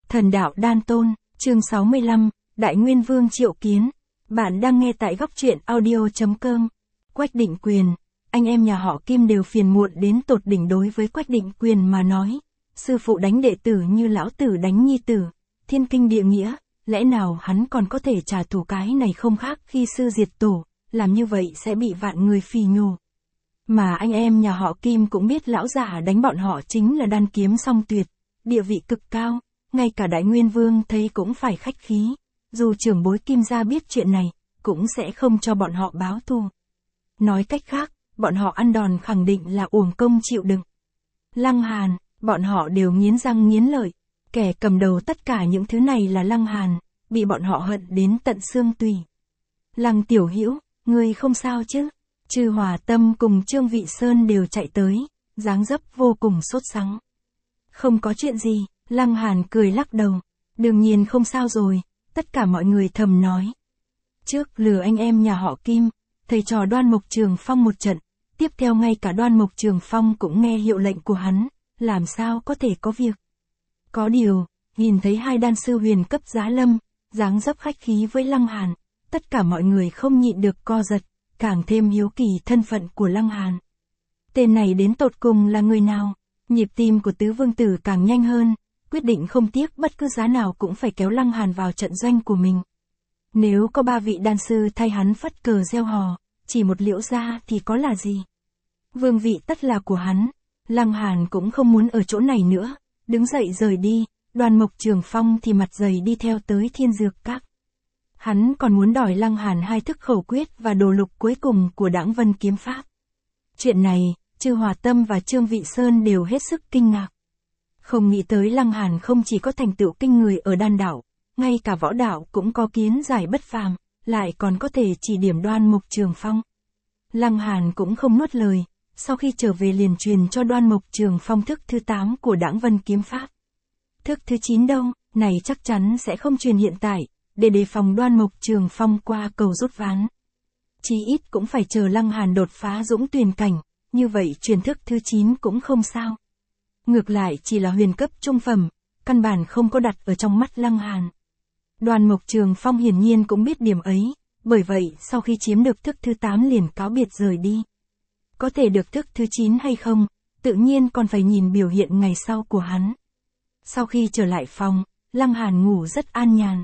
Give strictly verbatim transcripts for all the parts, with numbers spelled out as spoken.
Thần đạo đan tôn, chương sáu mươi lăm, Đại Nguyên Vương triệu kiến. Bạn đang nghe tại góc truyện audio chấm com. Quách Định Quyền, anh em nhà họ Kim đều phiền muộn đến tột đỉnh đối với Quách Định Quyền mà nói. Sư phụ đánh đệ tử như lão tử đánh nhi tử, thiên kinh địa nghĩa, lẽ nào hắn còn có thể trả thù? Cái này không khác khi sư diệt tổ, làm như vậy sẽ bị vạn người phỉ nhổ. Mà anh em nhà họ Kim cũng biết lão giả đánh bọn họ chính là đan kiếm song tuyệt, địa vị cực cao, ngay cả Đại Nguyên Vương thấy cũng phải khách khí, dù trưởng bối Kim gia biết chuyện này, cũng sẽ không cho bọn họ báo thù. Nói cách khác, bọn họ ăn đòn khẳng định là uổng công chịu đựng. Lăng Hàn, bọn họ đều nghiến răng nghiến lợi, kẻ cầm đầu tất cả những thứ này là Lăng Hàn, bị bọn họ hận đến tận xương tủy. Lăng Tiểu Hữu, ngươi không sao chứ? Chư Hòa Tâm cùng Trương Vị Sơn đều chạy tới, dáng dấp vô cùng sốt sắng. Không có chuyện gì, Lăng Hàn cười lắc đầu, đương nhiên không sao rồi, tất cả mọi người thầm nói. Trước lừa anh em nhà họ Kim, thầy trò Đoan Mộc Trường Phong một trận, tiếp theo ngay cả Đoan Mộc Trường Phong cũng nghe hiệu lệnh của hắn, làm sao có thể có việc. Có điều, nhìn thấy hai đan sư huyền cấp giá lâm, dáng dấp khách khí với Lăng Hàn, tất cả mọi người không nhịn được co giật, càng thêm hiếu kỳ thân phận của Lăng Hàn. Tên này đến tột cùng là người nào? Nhịp tim của tứ vương tử càng nhanh hơn, quyết định không tiếc bất cứ giá nào cũng phải kéo Lăng Hàn vào trận doanh của mình. Nếu có ba vị đan sư thay hắn phất cờ gieo hò, chỉ một Liễu gia thì có là gì? Vương vị tất là của hắn, Lăng Hàn cũng không muốn ở chỗ này nữa, đứng dậy rời đi, Đoan Mộc Trường Phong thì mặt dày đi theo tới Thiên Dược Các. Hắn còn muốn đòi Lăng Hàn hai thức khẩu quyết và đồ lục cuối cùng của Đãng Vân kiếm pháp. Chuyện này, Chư Hòa Tâm và Trương Vị Sơn đều hết sức kinh ngạc. Không nghĩ tới Lăng Hàn không chỉ có thành tựu kinh người ở đan đạo, ngay cả võ đạo cũng có kiến giải bất phàm, lại còn có thể chỉ điểm Đoan Mộc Trường Phong. Lăng Hàn cũng không nuốt lời, sau khi trở về liền truyền cho Đoan Mộc Trường Phong thức thứ tám của Đãng Vân kiếm pháp. Thức thứ chín đâu, này chắc chắn sẽ không truyền hiện tại, để đề phòng Đoan Mộc Trường Phong qua cầu rút ván. Chí ít cũng phải chờ Lăng Hàn đột phá dũng tuyền cảnh, như vậy truyền thức thứ chín cũng không sao. Ngược lại chỉ là huyền cấp trung phẩm, căn bản không có đặt ở trong mắt Lăng Hàn. Đoan Mộc Trường Phong hiển nhiên cũng biết điểm ấy, bởi vậy sau khi chiếm được thức thứ tám liền cáo biệt rời đi. Có thể được thức thứ chín hay không, tự nhiên còn phải nhìn biểu hiện ngày sau của hắn. Sau khi trở lại phòng, Lăng Hàn ngủ rất an nhàn.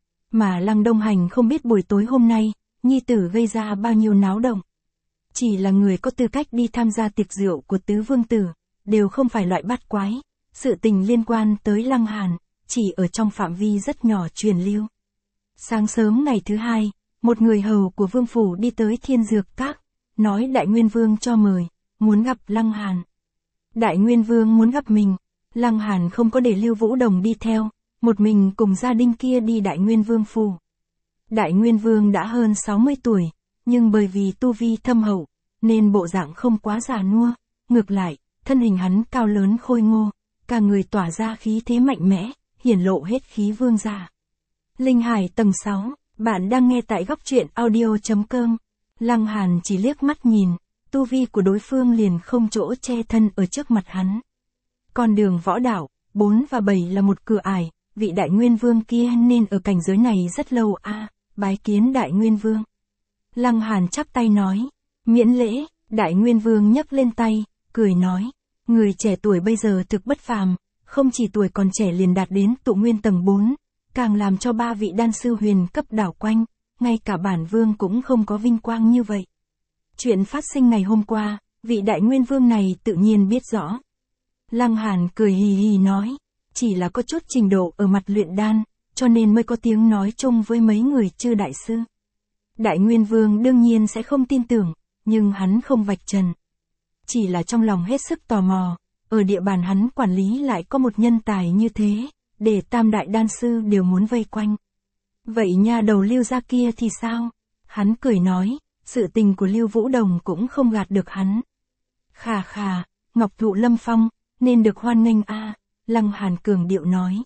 Mà Lăng Đông Hành không biết buổi tối hôm nay, nhi tử gây ra bao nhiêu náo động. Chỉ là người có tư cách đi tham gia tiệc rượu của tứ vương tử, đều không phải loại bát quái. Sự tình liên quan tới Lăng Hàn, chỉ ở trong phạm vi rất nhỏ truyền lưu. Sáng sớm ngày thứ hai, một người hầu của vương phủ đi tới Thiên Dược Các, nói Đại Nguyên Vương cho mời, muốn gặp Lăng Hàn. Đại Nguyên Vương muốn gặp mình, Lăng Hàn không có để Lưu Vũ Đồng đi theo, một mình cùng gia đình kia đi Đại Nguyên Vương phủ. Đại Nguyên Vương đã hơn sáu mươi tuổi, nhưng bởi vì tu vi thâm hậu, nên bộ dạng không quá già nua, ngược lại, thân hình hắn cao lớn khôi ngô, cả người tỏa ra khí thế mạnh mẽ, hiển lộ hết khí vương giả. Linh Hải tầng sáu, bạn đang nghe tại góc truyện audio chấm com. Lăng Hàn chỉ liếc mắt nhìn, tu vi của đối phương liền không chỗ che thân ở trước mặt hắn. Con đường võ đạo, bốn và bảy là một cửa ải, vị Đại Nguyên Vương kia nên ở cảnh giới này rất lâu a, à, bái kiến Đại Nguyên Vương. Lăng Hàn chắp tay nói, miễn lễ. Đại Nguyên Vương nhấc lên tay, cười nói, người trẻ tuổi bây giờ thực bất phàm, không chỉ tuổi còn trẻ liền đạt đến tụ nguyên tầng bốn, càng làm cho ba vị đan sư huyền cấp đảo quanh, ngay cả bản vương cũng không có vinh quang như vậy. Chuyện phát sinh ngày hôm qua, vị Đại Nguyên Vương này tự nhiên biết rõ. Lăng Hàn cười hì hì nói, chỉ là có chút trình độ ở mặt luyện đan, cho nên mới có tiếng nói chung với mấy người Chư đại sư. Đại Nguyên Vương đương nhiên sẽ không tin tưởng, nhưng hắn không vạch trần. Chỉ là trong lòng hết sức tò mò, ở địa bàn hắn quản lý lại có một nhân tài như thế, để tam đại đan sư đều muốn vây quanh. Vậy nha đầu Lưu gia kia thì sao? Hắn cười nói, sự tình của Lưu Vũ Đồng cũng không gạt được hắn. Khà khà, Ngọc Thụ Lâm Phong, nên được hoan nghênh a, à, Lăng Hàn cường điệu nói.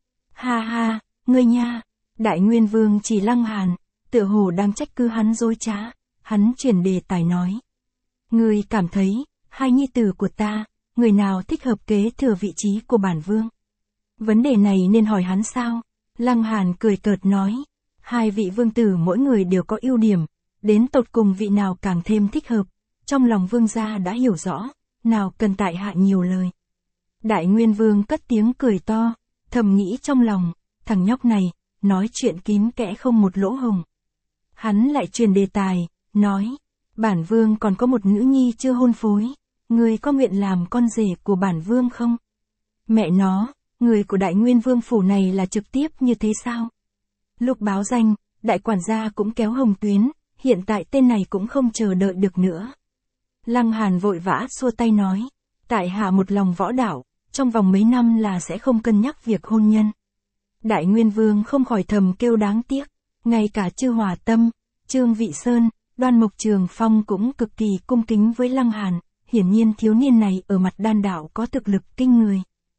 Ha ha, ngươi nha, Đại Nguyên Vương chỉ Lăng Hàn, tựa hồ đang trách cứ hắn dối trá, hắn chuyển đề tài nói. Ngươi cảm thấy, hai nhi tử của ta, người nào thích hợp kế thừa vị trí của bản vương? Vấn đề này nên hỏi hắn sao? Lăng Hàn cười cợt nói. Hai vị vương tử mỗi người đều có ưu điểm, đến tột cùng vị nào càng thêm thích hợp, trong lòng vương gia đã hiểu rõ, nào cần tại hạ nhiều lời. Đại Nguyên Vương cất tiếng cười to, thầm nghĩ trong lòng, thằng nhóc này, nói chuyện kín kẽ không một lỗ hổng. Hắn lại truyền đề tài, nói, bản vương còn có một nữ nhi chưa hôn phối, người có nguyện làm con rể của bản vương không? Mẹ nó, người của Đại Nguyên Vương phủ này là trực tiếp như thế sao? Lúc báo danh, đại quản gia cũng kéo hồng tuyến, hiện tại tên này cũng không chờ đợi được nữa. Lăng Hàn vội vã xua tay nói, tại hạ một lòng võ đạo, trong vòng mấy năm là sẽ không cân nhắc việc hôn nhân. Đại Nguyên Vương không khỏi thầm kêu đáng tiếc, ngay cả Chư Hòa Tâm, Trương Vị Sơn, Đoan Mộc Trường Phong cũng cực kỳ cung kính với Lăng Hàn, hiển nhiên thiếu niên này ở mặt đan đạo có thực lực kinh người.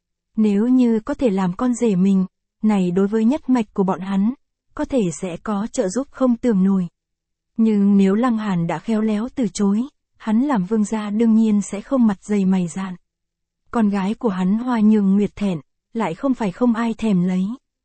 Nếu như có thể làm con rể mình, này đối với nhất mạch của bọn hắn, có thể sẽ có trợ giúp không tưởng nổi. Nhưng nếu Lăng Hàn đã khéo léo từ chối, hắn làm vương gia đương nhiên sẽ không mặt dày mày dạn. Con gái của hắn Hoa Nhường Nguyệt thẹn, lại không phải không ai thèm lấy.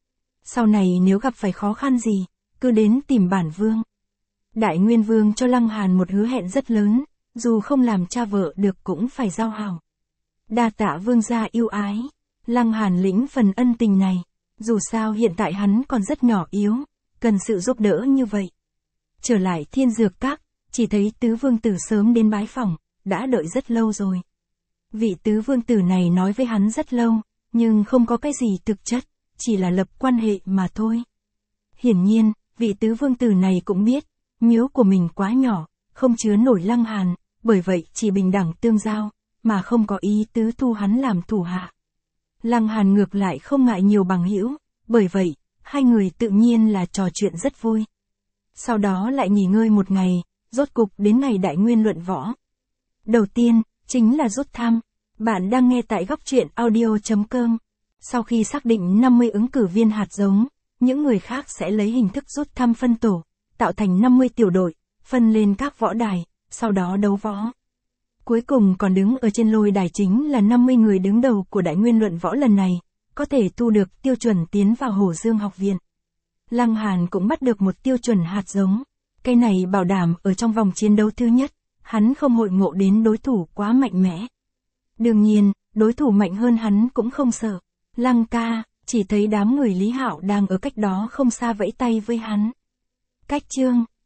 Sau này nếu gặp phải khó khăn gì, cứ đến tìm bản vương. Đại Nguyên Vương cho Lăng Hàn một hứa hẹn rất lớn, dù không làm cha vợ được cũng phải giao hảo. Đa tạ vương gia yêu ái, Lăng Hàn lĩnh phần ân tình này, dù sao hiện tại hắn còn rất nhỏ yếu, cần sự giúp đỡ như vậy. Trở lại Thiên Dược Các, chỉ thấy tứ vương tử sớm đến bái phỏng, đã đợi rất lâu rồi. Vị tứ vương tử này nói với hắn rất lâu, nhưng không có cái gì thực chất, chỉ là lập quan hệ mà thôi. Hiển nhiên, vị tứ vương tử này cũng biết, miếu của mình quá nhỏ, không chứa nổi Lăng Hàn, bởi vậy chỉ bình đẳng tương giao, mà không có ý tứ thu hắn làm thủ hạ. Lăng Hàn ngược lại không ngại nhiều bằng hữu, bởi vậy, hai người tự nhiên là trò chuyện rất vui. Sau đó lại nghỉ ngơi một ngày, rốt cục đến ngày Đại Nguyên luận võ. Đầu tiên, chính là rút thăm. Bạn đang nghe tại góc truyện audio chấm com. Sau khi xác định năm mươi ứng cử viên hạt giống, những người khác sẽ lấy hình thức rút thăm phân tổ, tạo thành năm mươi tiểu đội, phân lên các võ đài, sau đó đấu võ. Cuối cùng còn đứng ở trên lôi đài chính là năm mươi người đứng đầu của Đại Nguyên luận võ lần này, có thể thu được tiêu chuẩn tiến vào Hổ Dương học viện. Lăng Hàn cũng bắt được một tiêu chuẩn hạt giống, cái này bảo đảm ở trong vòng chiến đấu thứ nhất, hắn không hội ngộ đến đối thủ quá mạnh mẽ. Đương nhiên, đối thủ mạnh hơn hắn cũng không sợ. Lăng ca, chỉ thấy đám người Lý Hạo đang ở cách đó không xa vẫy tay với hắn. Cách chương